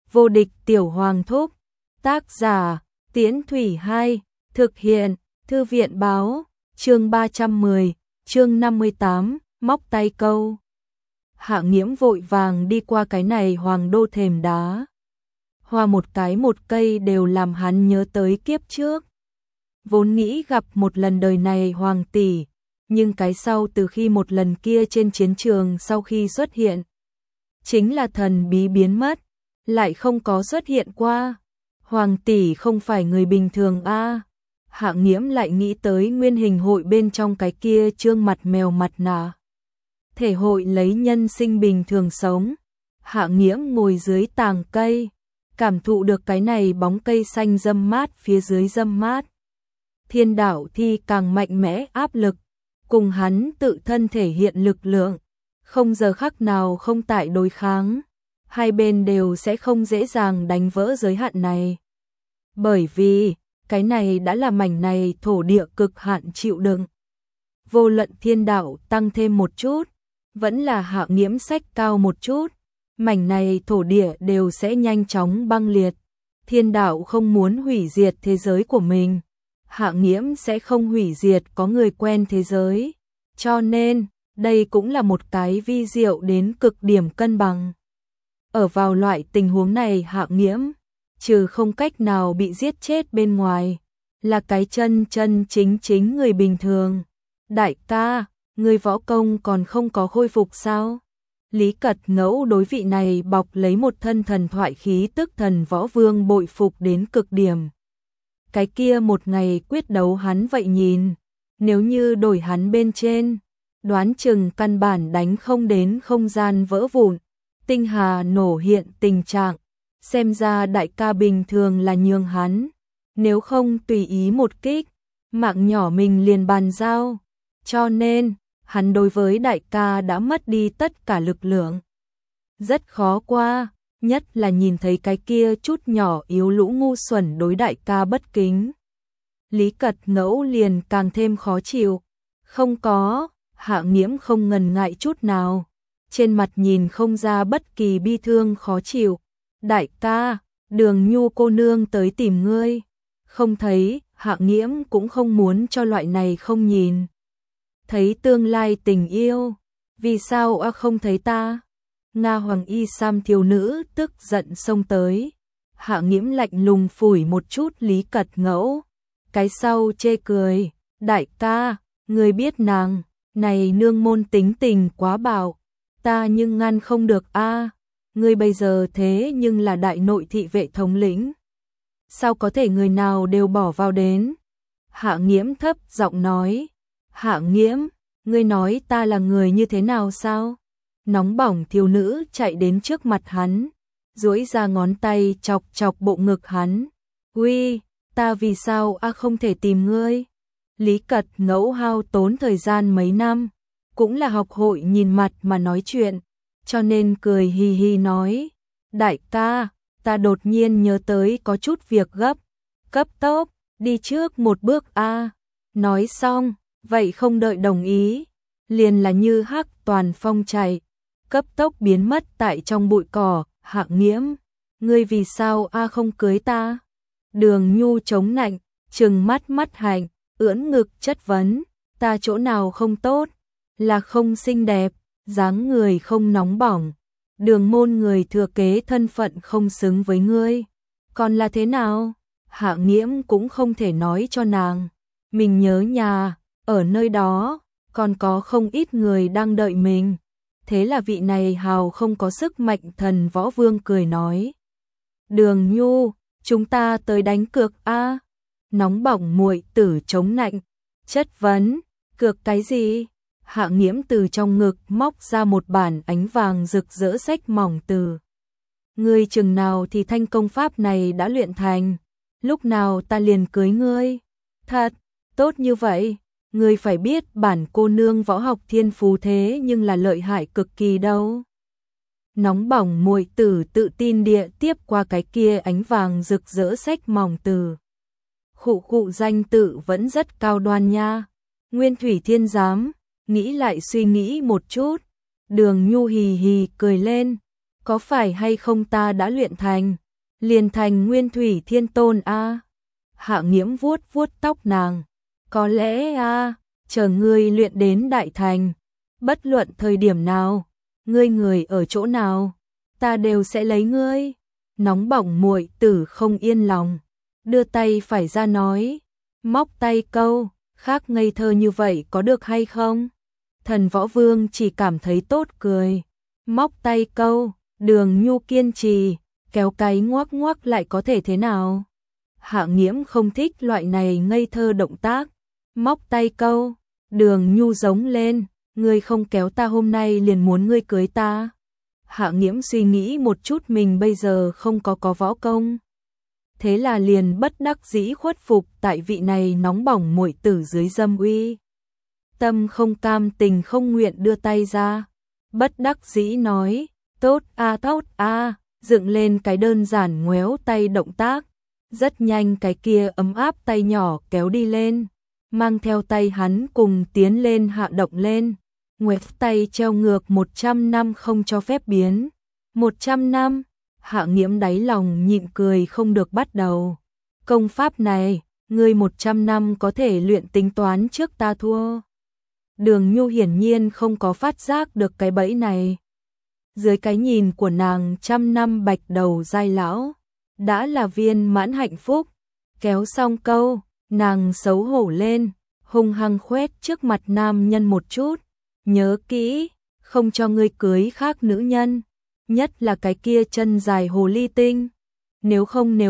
Vô địch tiểu hoàng thúc. Tác giả, Tiễn Thủy 2, thực hiện, Thư viện báo, chương 310, chương 58, móc tay câu. Hạ Nghiễm vội vàng đi qua cái này hoàng đô thềm đá. Hoa một cái một cây đều làm hắn nhớ tới kiếp trước. Vốn nghĩ gặp một lần đời này hoàng tỷ, nhưng cái sau từ khi một lần kia trên chiến trường sau khi xuất hiện, chính là thần bí biến mất, lại không có xuất hiện qua. Hoàng tỷ không phải người bình thường a. Hạ Nghiễm lại nghĩ tới nguyên hình hội bên trong cái kia trương mặt mèo mặt nạ. Thể hội lấy nhân sinh bình thường sống. Hạ Nghiễm ngồi dưới tàng cây, cảm thụ được cái này bóng cây xanh râm mát phía dưới râm mát. Thiên đạo thi càng mạnh mẽ áp lực, cùng hắn tự thân thể hiện lực lượng, không giờ khắc nào không tại đối kháng. Hai bên đều sẽ không dễ dàng đánh vỡ giới hạn này. Bởi vì, cái này đã là mảnh này thổ địa cực hạn chịu đựng. Vô luận thiên đạo tăng thêm một chút, vẫn là Hạ Nghiễm sách cao một chút, mảnh này thổ địa đều sẽ nhanh chóng băng liệt. Thiên đạo không muốn hủy diệt thế giới của mình, Hạ Nghiễm sẽ không hủy diệt có người quen thế giới. Cho nên, đây cũng là một cái vi diệu đến cực điểm cân bằng. Ở vào loại tình huống này Hạ Nghiễm, trừ không cách nào bị giết chết bên ngoài, là cái chân chính người bình thường. Đại ca, người võ công còn không có khôi phục sao? Lý Cật Ngẫu đối vị này bọc lấy một thân thần thoại khí tức thần võ vương bội phục đến cực điểm. Cái kia một ngày quyết đấu hắn vậy nhìn, nếu như đổi hắn bên trên, đoán chừng căn bản đánh không đến không gian vỡ vụn, tinh hà nổ hiện tình trạng. Xem ra đại ca bình thường là nhường hắn, nếu không tùy ý một kích, mạng nhỏ mình liền bàn giao. Cho nên, hắn đối với đại ca đã mất đi tất cả lực lượng. Rất khó qua, nhất là nhìn thấy cái kia chút nhỏ yếu lũ ngu xuẩn đối đại ca bất kính. Lý Cật Ngẫu liền càng thêm khó chịu. Không có, Hạ Nghiễm không ngần ngại chút nào, trên mặt nhìn không ra bất kỳ bi thương khó chịu. Đại ca, Đường Nhu cô nương tới tìm ngươi. Không thấy, Hạ Nghiễm cũng không muốn cho loại này không nhìn thấy tương lai tình yêu. Vì sao không thấy ta? Nga Hoàng Y Sam thiếu nữ tức giận xông tới. Hạ Nghiễm lạnh lùng phủi một chút Lý Cật Ngẫu. Cái sau chê cười. Đại ca, ngươi biết nàng này nương môn tính tình quá bạo, ta nhưng ngăn không được a. Ngươi bây giờ thế nhưng là đại nội thị vệ thống lĩnh, sao có thể người nào đều bỏ vào đến? Hạ Nghiễm thấp giọng nói. Hạ Nghiễm, ngươi nói ta là người như thế nào sao? Nóng bỏng thiếu nữ chạy đến trước mặt hắn, duỗi ra ngón tay chọc chọc bộ ngực hắn. Uy, ta vì sao không thể tìm ngươi? Lý Cật Ngẫu hao tốn thời gian mấy năm, cũng là học hội nhìn mặt mà nói chuyện, cho nên cười hì hì nói. Đại ca, ta đột nhiên nhớ tới có chút việc gấp, cấp tốc, đi trước một bước a. Nói xong, vậy không đợi đồng ý, liền là như hắc toàn phong chạy, cấp tốc biến mất tại trong bụi cỏ. Hạ Nghiễm, ngươi vì sao không cưới ta? Đường Nhu chống nạnh, trừng mắt hạnh, ưỡn ngực chất vấn. Ta chỗ nào không tốt? Là không xinh đẹp, dáng người không nóng bỏng, Đường môn người thừa kế thân phận không xứng với ngươi. Còn là thế nào? Hạ Nghiễm cũng không thể nói cho nàng mình nhớ nhà, ở nơi đó còn có không ít người đang đợi mình. Thế là vị này hào không có sức mạnh thần võ vương cười nói. Đường Nhu, chúng ta tới đánh cược a. Nóng bỏng muội tử chống nạnh, chất vấn, cược cái gì? Hạ Nghiễm từ trong ngực móc ra một bản ánh vàng rực rỡ sách mỏng từ. Ngươi chừng nào thì thanh công pháp này đã luyện thành, lúc nào ta liền cưới ngươi. Thật, tốt như vậy, ngươi phải biết bản cô nương võ học thiên phú thế nhưng là lợi hại cực kỳ đâu. Nóng bỏng muội tử tự tin địa tiếp qua cái kia ánh vàng rực rỡ sách mỏng từ. Khụ danh tự vẫn rất cao đoan nha. Nguyên Thủy Thiên Giám, nghĩ lại suy nghĩ một chút, Đường Nhu hì hì cười lên. có phải hay không ta đã luyện thành, liền thành Nguyên Thủy Thiên Tôn a? Hạ Nghiễm vuốt vuốt tóc nàng, có lẽ a, chờ ngươi luyện đến đại thành, bất luận thời điểm nào, ngươi người ở chỗ nào, ta đều sẽ lấy ngươi. Nóng bỏng muội tử không yên lòng, đưa tay phải ra nói, móc tay câu, khác ngây thơ như vậy có được hay không? Thần Võ Vương chỉ cảm thấy tốt cười, móc tay câu, Đường Nhu kiên trì, kéo cái ngoắc ngoắc lại có thể thế nào? Hạ Nghiễm không thích loại này ngây thơ động tác, móc tay câu, Đường Nhu giống lên, ngươi không kéo ta hôm nay liền muốn ngươi cưới ta. Hạ Nghiễm suy nghĩ một chút mình bây giờ không có võ công. Thế là liền bất đắc dĩ khuất phục tại vị này nóng bỏng muội tử dưới dâm uy. Tâm không cam tình không nguyện đưa tay ra, bất đắc dĩ nói, tốt a, dựng lên cái đơn giản ngoéo tay động tác. Rất nhanh cái kia ấm áp tay nhỏ kéo đi lên, mang theo tay hắn cùng tiến lên hạ động lên. Nguyệt tay treo ngược 100 năm không cho phép biến. 100 năm, Hạ Nghiễm đáy lòng nhịn cười không được bắt đầu. Công pháp này, ngươi 100 năm có thể luyện tính toán trước ta thua. Đường Nhu hiển nhiên không có phát giác được cái bẫy này. Dưới cái nhìn của nàng 100 năm bạch đầu giai lão, đã là viên mãn hạnh phúc. Kéo xong câu, nàng xấu hổ lên, hung hăng khoét trước mặt nam nhân một chút. Nhớ kỹ, không cho ngươi cưới khác nữ nhân, nhất là cái kia chân dài hồ ly tinh. Nếu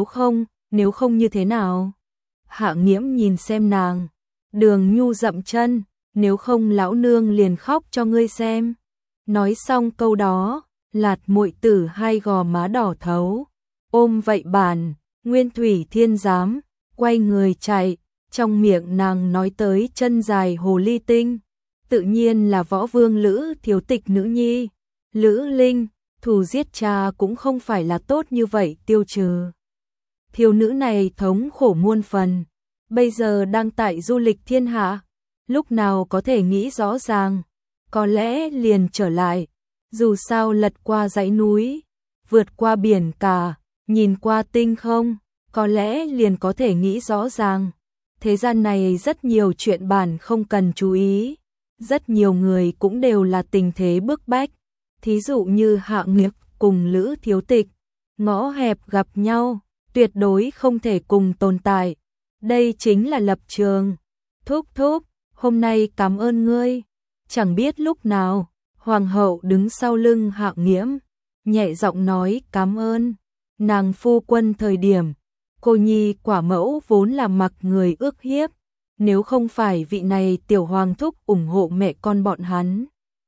không như thế nào? Hạ Nghiễm nhìn xem nàng, Đường Nhu dậm chân, nếu không lão nương liền khóc cho ngươi xem. Nói xong câu đó, lạt muội tử hai gò má đỏ thấu, ôm vậy bản, Nguyên Thủy Thiên Giám, quay người chạy, trong miệng nàng nói tới chân dài hồ ly tinh. Tự nhiên là Võ Vương Lữ Thiếu Tịch nữ nhi, Lữ Linh, thù giết cha cũng không phải là tốt như vậy tiêu trừ. Thiếu nữ này thống khổ muôn phần, bây giờ đang tại du lịch thiên hạ, lúc nào có thể nghĩ rõ ràng, có lẽ liền trở lại, dù sao lật qua dãy núi, vượt qua biển cả, nhìn qua tinh không, có lẽ liền có thể nghĩ rõ ràng. Thế gian này rất nhiều chuyện bản không cần chú ý. Rất nhiều người cũng đều là tình thế bức bách, thí dụ như Hạ Nghiễm cùng Lữ Thiếu Tịch, ngõ hẹp gặp nhau, tuyệt đối không thể cùng tồn tại. Đây chính là lập trường. Thúc thúc, hôm nay cảm ơn ngươi. Chẳng biết lúc nào, Hoàng hậu đứng sau lưng Hạ Nghiễm, nhẹ giọng nói cảm ơn. Nàng phu quân thời điểm, cô nhi quả mẫu vốn là mặc người ước hiếp. Nếu không phải vị này tiểu hoàng thúc ủng hộ mẹ con bọn hắn,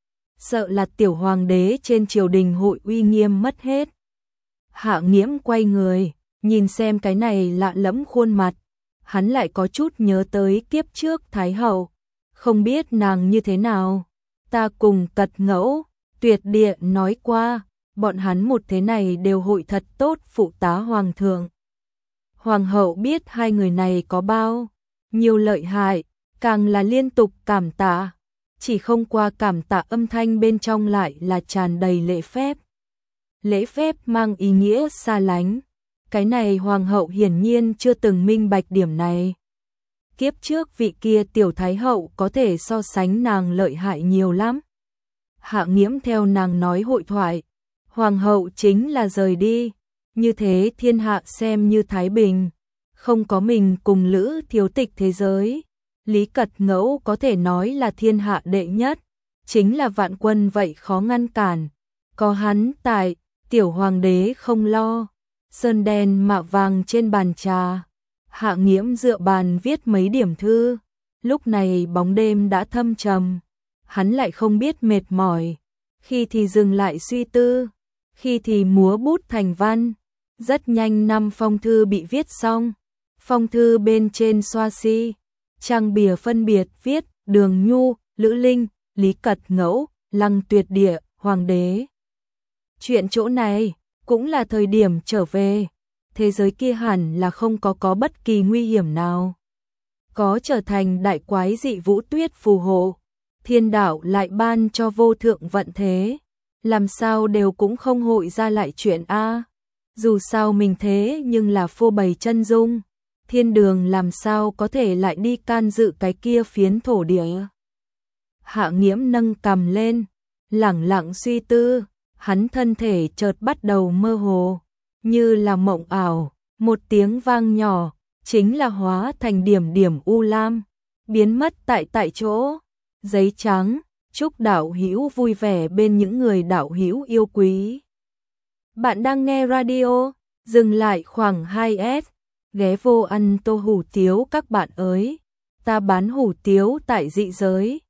sợ là tiểu hoàng đế trên triều đình hội uy nghiêm mất hết. Hạ Nghiễm quay người, nhìn xem cái này lạ lẫm khuôn mặt, hắn lại có chút nhớ tới kiếp trước Thái hậu, không biết nàng như thế nào. Ta cùng Cật Ngẫu, Tuyệt Địa nói qua, bọn hắn một thế này đều hội thật tốt phụ tá hoàng thượng. Hoàng hậu biết hai người này có bao nhiều lợi hại, càng là liên tục cảm tạ, chỉ không qua cảm tạ âm thanh bên trong lại là tràn đầy lễ phép. Lễ phép mang ý nghĩa xa lánh, cái này hoàng hậu hiển nhiên chưa từng minh bạch điểm này. Kiếp trước vị kia tiểu thái hậu có thể so sánh nàng lợi hại nhiều lắm. Hạ Nghiễm theo nàng nói hội thoại, hoàng hậu chính là rời đi, như thế thiên hạ xem như thái bình. Không có mình cùng Lữ Thiếu Tịch thế giới, Lý Cật Ngẫu có thể nói là thiên hạ đệ nhất, chính là vạn quân vậy khó ngăn cản. Có hắn tại, tiểu hoàng đế không lo. Sơn đen mạ vàng trên bàn trà, Hạ Nghiễm dựa bàn viết mấy điểm thư. Lúc này bóng đêm đã thâm trầm, hắn lại không biết mệt mỏi, khi thì dừng lại suy tư, khi thì múa bút thành văn. Rất nhanh 5 phong thư bị viết xong. Phong thư bên trên xoa si, trang bìa phân biệt viết Đường Nhu, Lữ Linh, Lý Cật Ngẫu, Lăng Tuyệt Địa, Hoàng đế. Chuyện chỗ này cũng là thời điểm trở về, thế giới kia hẳn là không có bất kỳ nguy hiểm nào. Có trở thành đại quái dị Vũ Tuyết phù hộ, thiên đạo lại ban cho vô thượng vận thế. làm sao đều cũng không hội ra lại chuyện a. Dù sao mình thế nhưng là phô bày chân dung, thiên đường làm sao có thể lại đi can dự cái kia phiến thổ địa. Hạ Nghiễm nâng cằm lên, lẳng lặng suy tư, hắn thân thể chợt bắt đầu mơ hồ, như là mộng ảo, một tiếng vang nhỏ, chính là hóa thành điểm điểm u lam, biến mất tại chỗ. Giấy trắng, chúc đạo hữu vui vẻ bên những người đạo hữu yêu quý. Bạn đang nghe radio, dừng lại khoảng 2S, ghé vô ăn tô hủ tiếu các bạn ơi. Ta bán hủ tiếu tại dị giới,